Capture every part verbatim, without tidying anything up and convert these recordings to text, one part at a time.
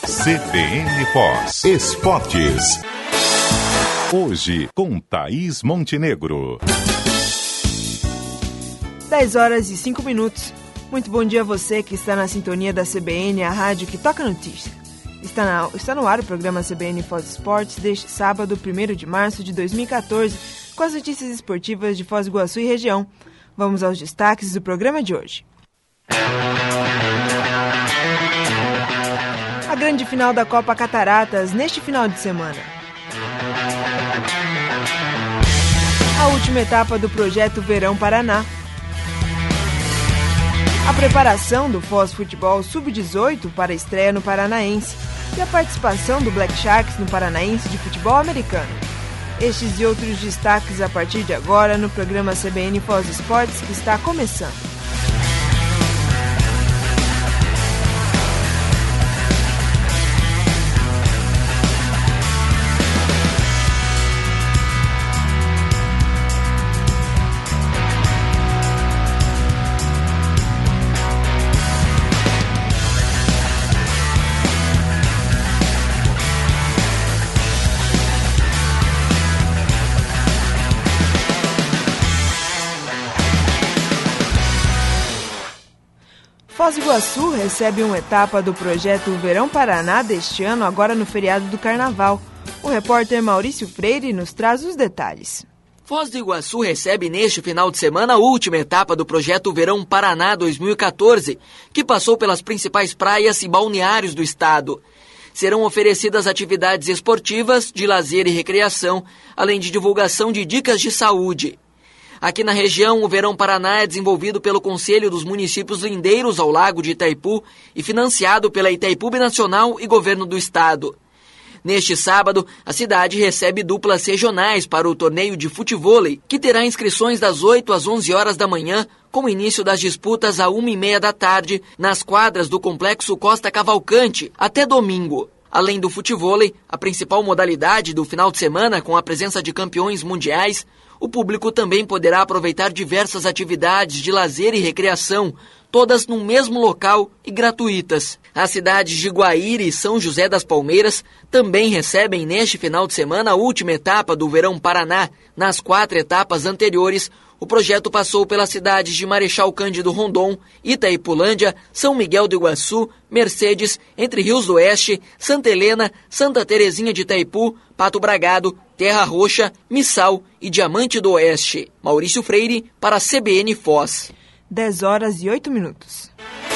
C B N Foz Esportes. Hoje com Thaís Montenegro. dez horas e cinco minutos. Muito bom dia a você que está na sintonia da C B N, a rádio que toca notícia. Está, na, está no ar o programa C B N Foz Esportes deste sábado, primeiro de março de dois mil e catorze, com as notícias esportivas de Foz do Iguaçu e região. Vamos aos destaques do programa de hoje. A grande final da Copa Cataratas neste final de semana. A última etapa do projeto Verão Paraná. A preparação do Foz Futebol sub dezoito para a estreia no Paranaense e a participação do Black Sharks no Paranaense de futebol americano. Estes e outros destaques a partir de agora no programa C B N Foz Esportes, que está começando. Foz do Iguaçu recebe uma etapa do projeto Verão Paraná deste ano, agora no feriado do Carnaval. O repórter Maurício Freire nos traz os detalhes. Foz do Iguaçu recebe neste final de semana a última etapa do projeto Verão Paraná dois mil e catorze, que passou pelas principais praias e balneários do estado. Serão oferecidas atividades esportivas, de lazer e recreação, além de divulgação de dicas de saúde. Aqui na região, o Verão Paraná é desenvolvido pelo Conselho dos Municípios Lindeiros ao Lago de Itaipu e financiado pela Itaipu Binacional e Governo do Estado. Neste sábado, a cidade recebe duplas regionais para o torneio de futevôlei, que terá inscrições das oito às onze horas da manhã, com o início das disputas à uma e meia da tarde, nas quadras do Complexo Costa Cavalcante, até domingo. Além do futevôlei, a principal modalidade do final de semana, com a presença de campeões mundiais, o público também poderá aproveitar diversas atividades de lazer e recreação, todas no mesmo local e gratuitas. As cidades de Guaíra e São José das Palmeiras também recebem neste final de semana a última etapa do Verão Paraná. Nas quatro etapas anteriores, o projeto passou pelas cidades de Marechal Cândido Rondon, Itaipulândia, São Miguel do Iguaçu, Mercedes, Entre Rios do Oeste, Santa Helena, Santa Terezinha de Itaipu, Pato Bragado, Terra Roxa, Missal e Diamante do Oeste. Maurício Freire para a C B N Foz. dez horas e oito minutos.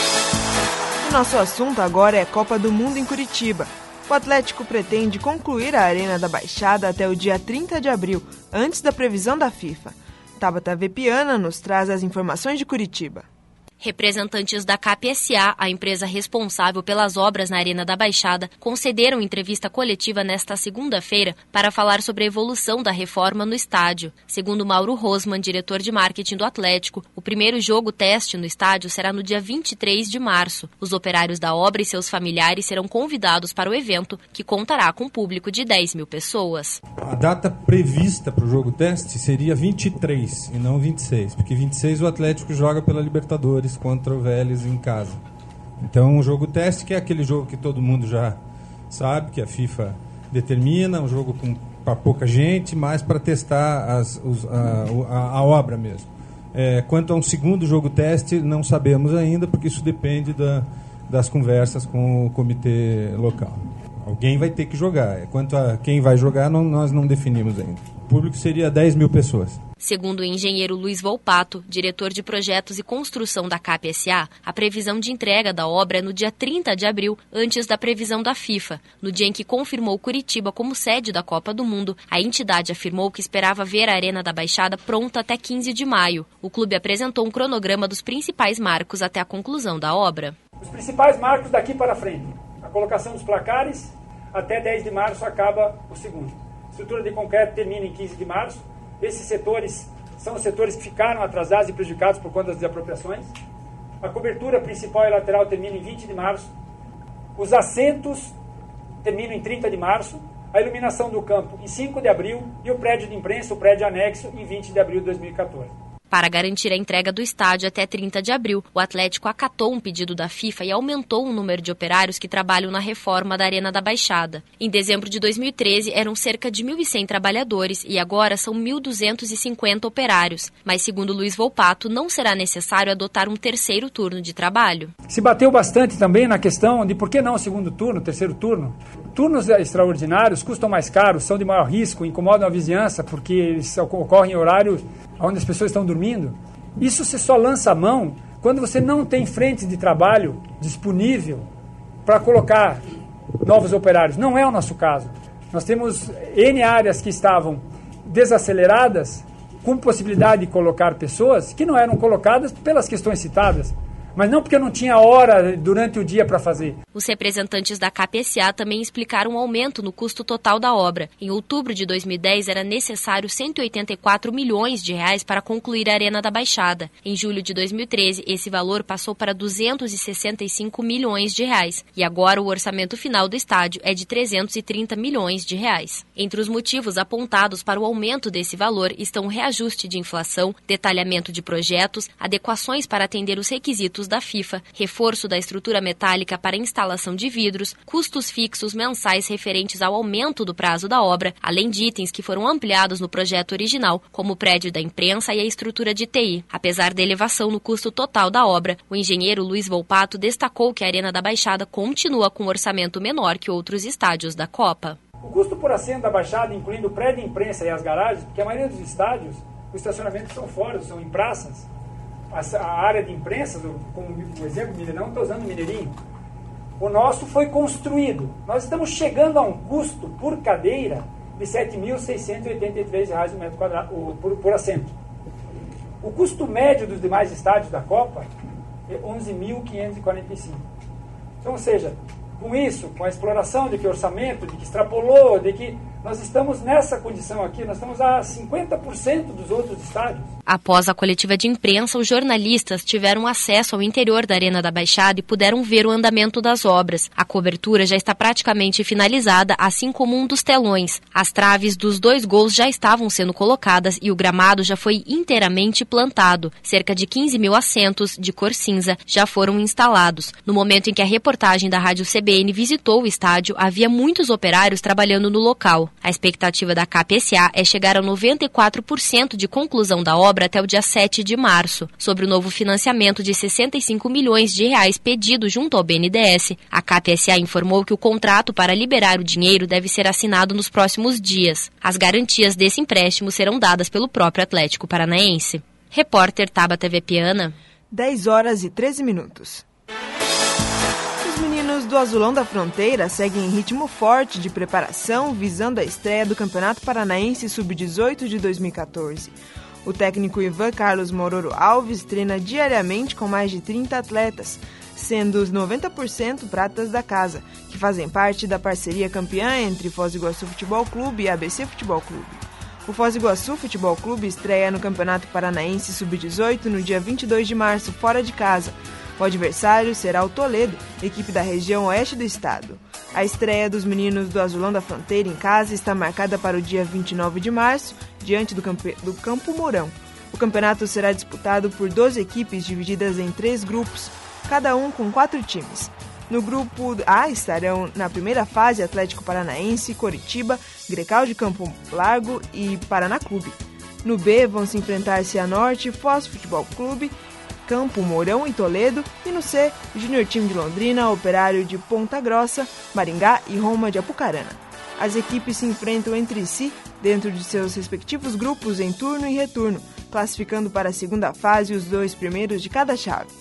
O nosso assunto agora é Copa do Mundo em Curitiba. O Atlético pretende concluir a Arena da Baixada até o dia trinta de abril, antes da previsão da FIFA. Tabata Vepiana nos traz as informações de Curitiba. Representantes da K P S A, a empresa responsável pelas obras na Arena da Baixada, concederam entrevista coletiva nesta segunda-feira para falar sobre a evolução da reforma no estádio. Segundo Mauro Rosman, diretor de marketing do Atlético, o primeiro jogo teste no estádio será no dia vinte e três de março. Os operários da obra e seus familiares serão convidados para o evento, que contará com um público de dez mil pessoas. A data prevista para o jogo teste seria vinte e três e não vinte e seis, porque vinte e seis o Atlético joga pela Libertadores contra o Vélez em casa. Então, um jogo teste, que é aquele jogo que todo mundo já sabe, que a FIFA determina, um jogo com para pouca gente, mas para testar as, os, a, a, a obra mesmo. É, quanto a um segundo jogo teste, não sabemos ainda, porque isso depende da, das conversas com o comitê local. Alguém vai ter que jogar. Quanto a quem vai jogar, não, nós não definimos ainda. O público seria dez mil pessoas. Segundo o engenheiro Luiz Volpato, diretor de projetos e construção da K P S A, a previsão de entrega da obra é no dia trinta de abril, antes da previsão da FIFA. No dia em que confirmou Curitiba como sede da Copa do Mundo, a entidade afirmou que esperava ver a Arena da Baixada pronta até quinze de maio. O clube apresentou um cronograma dos principais marcos até a conclusão da obra. Os principais marcos daqui para frente: a colocação dos placares, até dez de março acaba o segundo. A estrutura de concreto termina em quinze de março. Esses setores são os setores que ficaram atrasados e prejudicados por conta das desapropriações. A cobertura principal e lateral termina em vinte de março. Os assentos terminam em trinta de março. A iluminação do campo em cinco de abril e o prédio de imprensa, o prédio anexo, em vinte de abril de dois mil e catorze. Para garantir a entrega do estádio até trinta de abril, o Atlético acatou um pedido da FIFA e aumentou o número de operários que trabalham na reforma da Arena da Baixada. Em dezembro de dois mil e treze, eram cerca de mil e cem trabalhadores e agora são mil duzentos e cinquenta operários. Mas, segundo Luiz Volpato, não será necessário adotar um terceiro turno de trabalho. Se bateu bastante também na questão de por que não o segundo turno, o terceiro turno. Turnos extraordinários custam mais caros, são de maior risco, incomodam a vizinhança porque eles ocorrem em horários onde as pessoas estão dormindo. Isso você só lança a mão quando você não tem frente de trabalho disponível para colocar novos operários. Não é o nosso caso. Nós temos N áreas que estavam desaceleradas, com possibilidade de colocar pessoas que não eram colocadas pelas questões citadas. Mas não porque não tinha hora durante o dia para fazer. Os representantes da K P S A também explicaram um aumento no custo total da obra. Em outubro de dois mil e dez, era necessário cento e oitenta e quatro milhões de reais para concluir a Arena da Baixada. Em julho de dois mil e treze, esse valor passou para duzentos e sessenta e cinco milhões de reais. E agora o orçamento final do estádio é de trezentos e trinta milhões de reais. Entre os motivos apontados para o aumento desse valor estão reajuste de inflação, detalhamento de projetos, adequações para atender os requisitos da FIFA, reforço da estrutura metálica para instalação de vidros, custos fixos mensais referentes ao aumento do prazo da obra, além de itens que foram ampliados no projeto original, como o prédio da imprensa e a estrutura de T I. Apesar da elevação no custo total da obra, o engenheiro Luiz Volpato destacou que a Arena da Baixada continua com um orçamento menor que outros estádios da Copa. O custo por assento da Baixada, incluindo o prédio de imprensa e as garagens, porque a maioria dos estádios, os estacionamentos são fora, são em praças. A área de imprensa, como o exemplo Mineirão, estou usando o Mineirinho, o nosso foi construído. Nós estamos chegando a um custo por cadeira de sete mil seiscentos e oitenta e três reais por metro quadrado, por, por assento. O custo médio dos demais estádios da Copa é onze mil quinhentos e quarenta e cinco. Então, ou seja, com isso, com a exploração de que orçamento, de que extrapolou, de que nós estamos nessa condição aqui, nós estamos a cinquenta por cento dos outros estádios. Após a coletiva de imprensa, os jornalistas tiveram acesso ao interior da Arena da Baixada e puderam ver o andamento das obras. A cobertura já está praticamente finalizada, assim como um dos telões. As traves dos dois gols já estavam sendo colocadas e o gramado já foi inteiramente plantado. Cerca de quinze mil assentos de cor cinza já foram instalados. No momento em que a reportagem da Rádio C B N visitou o estádio, havia muitos operários trabalhando no local. A expectativa da K P S A é chegar a noventa e quatro por cento de conclusão da obra até o dia sete de março. Sobre o novo financiamento de sessenta e cinco milhões de reais pedido junto ao B N D E S, a K P S A informou que o contrato para liberar o dinheiro deve ser assinado nos próximos dias. As garantias desse empréstimo serão dadas pelo próprio Atlético Paranaense. Repórter Tabata Vepiana. dez horas e treze minutos. Os meninos do Azulão da Fronteira seguem em ritmo forte de preparação visando a estreia do Campeonato Paranaense sub dezoito de dois mil e catorze. O técnico Ivan Carlos Mororo Alves treina diariamente com mais de trinta atletas, sendo os noventa por cento pratas da casa, que fazem parte da parceria campeã entre Foz do Iguaçu Futebol Clube e A B C Futebol Clube. O Foz do Iguaçu Futebol Clube estreia no Campeonato Paranaense sub dezoito no dia vinte e dois de março, fora de casa. O adversário será o Toledo, equipe da região oeste do estado. A estreia dos meninos do Azulão da Fronteira em casa está marcada para o dia vinte e nove de março, diante do, campe... do Campo Mourão. O campeonato será disputado por doze equipes divididas em três grupos, cada um com quatro times. No grupo A estarão na primeira fase Atlético Paranaense, Coritiba, Grecal de Campo Largo e Paraná Clube. No B vão se enfrentar Cianorte, Foz Futebol Clube, Campo Mourão e Toledo, e no C, Júnior Time de Londrina, Operário de Ponta Grossa, Maringá e Roma de Apucarana. As equipes se enfrentam entre si dentro de seus respectivos grupos em turno e retorno, classificando para a segunda fase os dois primeiros de cada chave.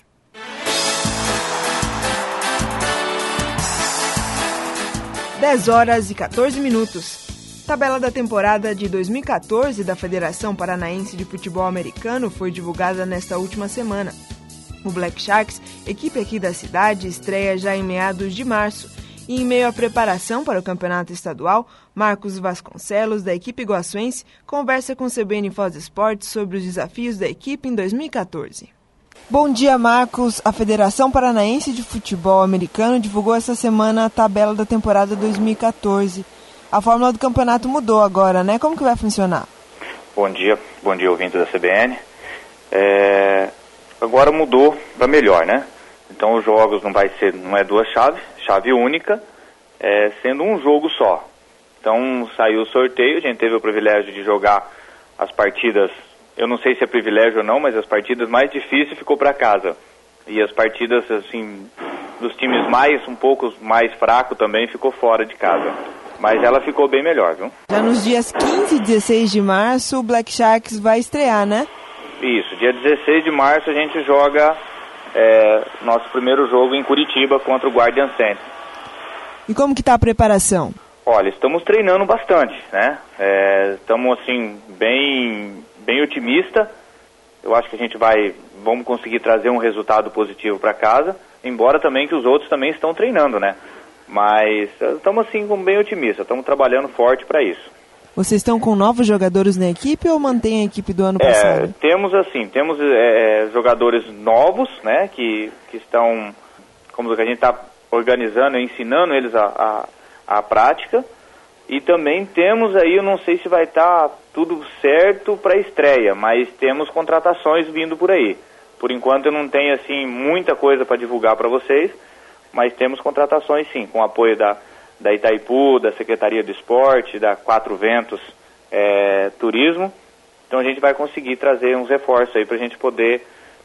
dez horas e catorze minutos. Tabela da temporada de dois mil e catorze da Federação Paranaense de Futebol Americano foi divulgada nesta última semana. O Black Sharks, equipe aqui da cidade, estreia já em meados de março. E em meio à preparação para o campeonato estadual, Marcos Vasconcelos, da equipe iguaçuense, conversa com o C B N Foz Esportes sobre os desafios da equipe em dois mil e catorze. Bom dia, Marcos. A Federação Paranaense de Futebol Americano divulgou essa semana a tabela da temporada dois mil e catorze. A fórmula do campeonato mudou agora, né? Como que vai funcionar? Bom dia, bom dia ouvintes da C B N. É, agora mudou para melhor, né? Então os jogos não vai ser, não é duas chaves, chave única, é, sendo um jogo só. Então saiu o sorteio, a gente teve o privilégio de jogar as partidas, eu não sei se é privilégio ou não, mas as partidas mais difíceis ficou para casa. E as partidas, assim, dos times mais, um pouco mais fracos também ficou fora de casa. Mas ela ficou bem melhor, viu? Já nos dias quinze e dezesseis de março, o Black Sharks vai estrear, né? Isso, dia dezesseis de março a gente joga é, nosso primeiro jogo em Curitiba contra o Guardian Center. E como que tá a preparação? Olha, estamos treinando bastante, né? É, estamos, assim, bem, bem otimista. Eu acho que a gente vai, vamos conseguir trazer um resultado positivo para casa, embora também que os outros também estão treinando, né? Mas estamos, assim, bem otimistas, estamos trabalhando forte para isso. Vocês estão com novos jogadores na equipe ou mantém a equipe do ano É, passado? temos, assim, temos é, jogadores novos, né? Que, que estão, como que a gente está organizando e ensinando eles a, a, a prática. E também temos aí, eu não sei se vai estar tudo certo para a estreia, mas temos contratações vindo por aí. Por enquanto eu não tenho, assim, muita coisa para divulgar para vocês, mas temos contratações sim, com apoio da, da Itaipu, da Secretaria do Esporte, da Quatro Ventos é, Turismo. Então a gente vai conseguir trazer uns reforços aí para a gente poder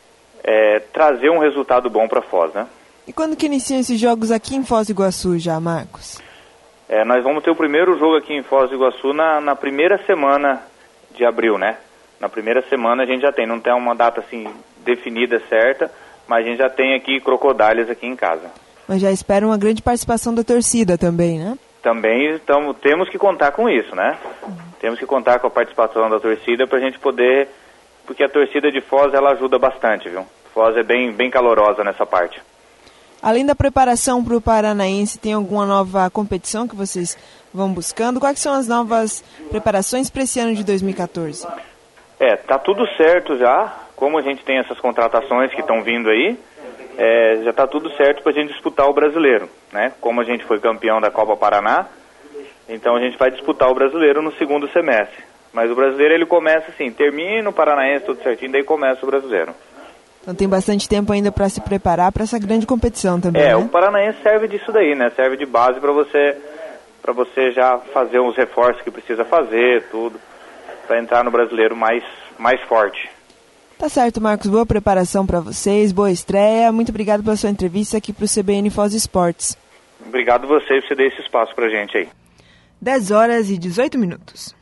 é, trazer um resultado bom para Foz, né? E quando que iniciam esses jogos aqui em Foz do Iguaçu já, Marcos? É, nós vamos ter o primeiro jogo aqui em Foz do Iguaçu na, na primeira semana de abril, né? Na primeira semana a gente já tem, não tem uma data assim definida certa, mas a gente já tem aqui Crocodiles aqui em casa. Mas já espera uma grande participação da torcida também, né? Também tamo, temos que contar com isso, né? Uhum. Temos que contar com a participação da torcida para a gente poder, porque a torcida de Foz ela ajuda bastante, viu? Foz é bem, bem calorosa nessa parte. Além da preparação para o Paranaense, tem alguma nova competição que vocês vão buscando? Quais são as novas preparações para esse ano de dois mil e catorze? É, tá tudo certo já. Como a gente tem essas contratações que estão vindo aí, é, já tá tudo certo para a gente disputar o brasileiro, né? Como a gente foi campeão da Copa Paraná, então a gente vai disputar o brasileiro no segundo semestre. Mas o brasileiro ele começa assim, termina o Paranaense tudo certinho, daí começa o brasileiro. Então tem bastante tempo ainda para se preparar para essa grande competição também, É, né? o Paranaense serve disso daí, né? Serve de base para você, para você já fazer os reforços que precisa fazer, tudo, para entrar no brasileiro mais, mais forte. Tá certo, Marcos. Boa preparação para vocês, boa estreia. Muito obrigado pela sua entrevista aqui para o C B N Foz Esportes. Obrigado você por você dar esse espaço pra gente aí. dez horas e dezoito minutos.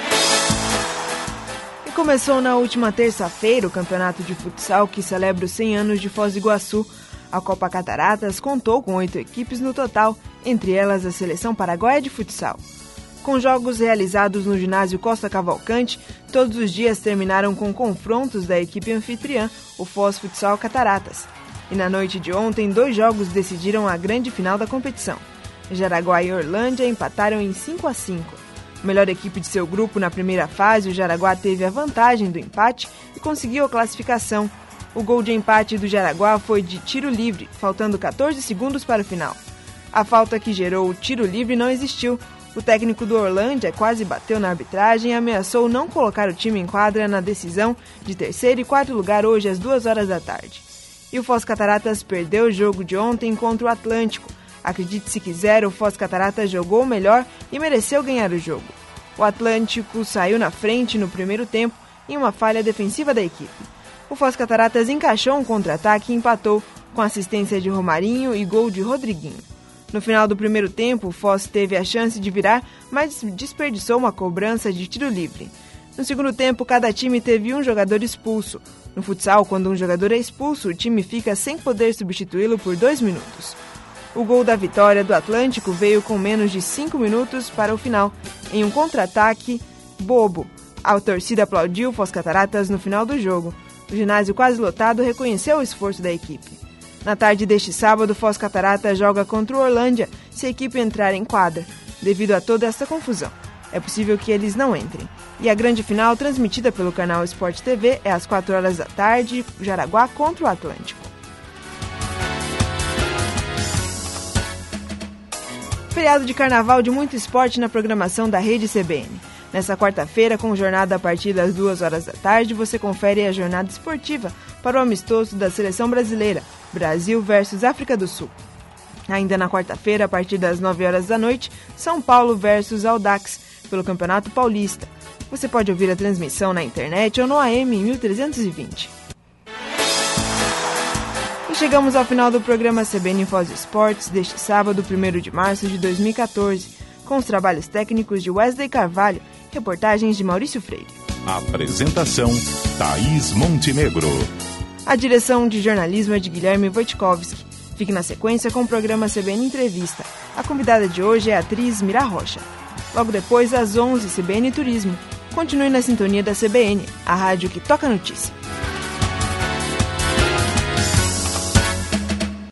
E começou na última terça-feira o campeonato de futsal que celebra os cem anos de Foz do Iguaçu. A Copa Cataratas contou com oito equipes no total, entre elas a Seleção Paraguaia de Futsal. Com jogos realizados no ginásio Costa Cavalcante, todos os dias terminaram com confrontos da equipe anfitriã, o Foz Futsal Cataratas. E na noite de ontem, dois jogos decidiram a grande final da competição. Jaraguá e Orlândia empataram em cinco a cinco. A melhor equipe de seu grupo na primeira fase, o Jaraguá teve a vantagem do empate e conseguiu a classificação. O gol de empate do Jaraguá foi de tiro livre, faltando quatorze segundos para o final. A falta que gerou o tiro livre não existiu. O técnico do Orlândia quase bateu na arbitragem e ameaçou não colocar o time em quadra na decisão de terceiro e quarto lugar hoje às duas horas da tarde. E o Foz Cataratas perdeu o jogo de ontem contra o Atlântico. Acredite se quiser, o Foz Cataratas jogou melhor e mereceu ganhar o jogo. O Atlântico saiu na frente no primeiro tempo em uma falha defensiva da equipe. O Foz Cataratas encaixou um contra-ataque e empatou com assistência de Romarinho e gol de Rodriguinho. No final do primeiro tempo, o Foz teve a chance de virar, mas desperdiçou uma cobrança de tiro livre. No segundo tempo, cada time teve um jogador expulso. No futsal, quando um jogador é expulso, o time fica sem poder substituí-lo por dois minutos. O gol da vitória do Atlântico veio com menos de cinco minutos para o final, em um contra-ataque bobo. A torcida aplaudiu o Foz Cataratas no final do jogo. O ginásio quase lotado reconheceu o esforço da equipe. Na tarde deste sábado, o Foz Cataratas joga contra o Orlândia se a equipe entrar em quadra. Devido a toda essa confusão, é possível que eles não entrem. E a grande final, transmitida pelo canal Sport T V, é às quatro horas da tarde, Jaraguá contra o Atlântico. Feriado de carnaval de muito esporte na programação da Rede C B N. Nessa quarta-feira, com jornada a partir das duas horas da tarde, você confere a jornada esportiva para o amistoso da Seleção Brasileira, Brasil versus África do Sul. Ainda na quarta-feira, a partir das nove horas da noite, São Paulo versus Audax, pelo Campeonato Paulista. Você pode ouvir a transmissão na internet ou no A M mil trezentos e vinte. E chegamos ao final do programa C B N Foz Esportes deste sábado, primeiro de março de dois mil e catorze, com os trabalhos técnicos de Wesley Carvalho, reportagens de Maurício Freire. Apresentação, Thaís Montenegro. A direção de jornalismo é de Guilherme Wojtkowski. Fique na sequência com o programa C B N Entrevista. A convidada de hoje é a atriz Mira Rocha. Logo depois, às onze, C B N Turismo. Continue na sintonia da C B N, a rádio que toca notícia.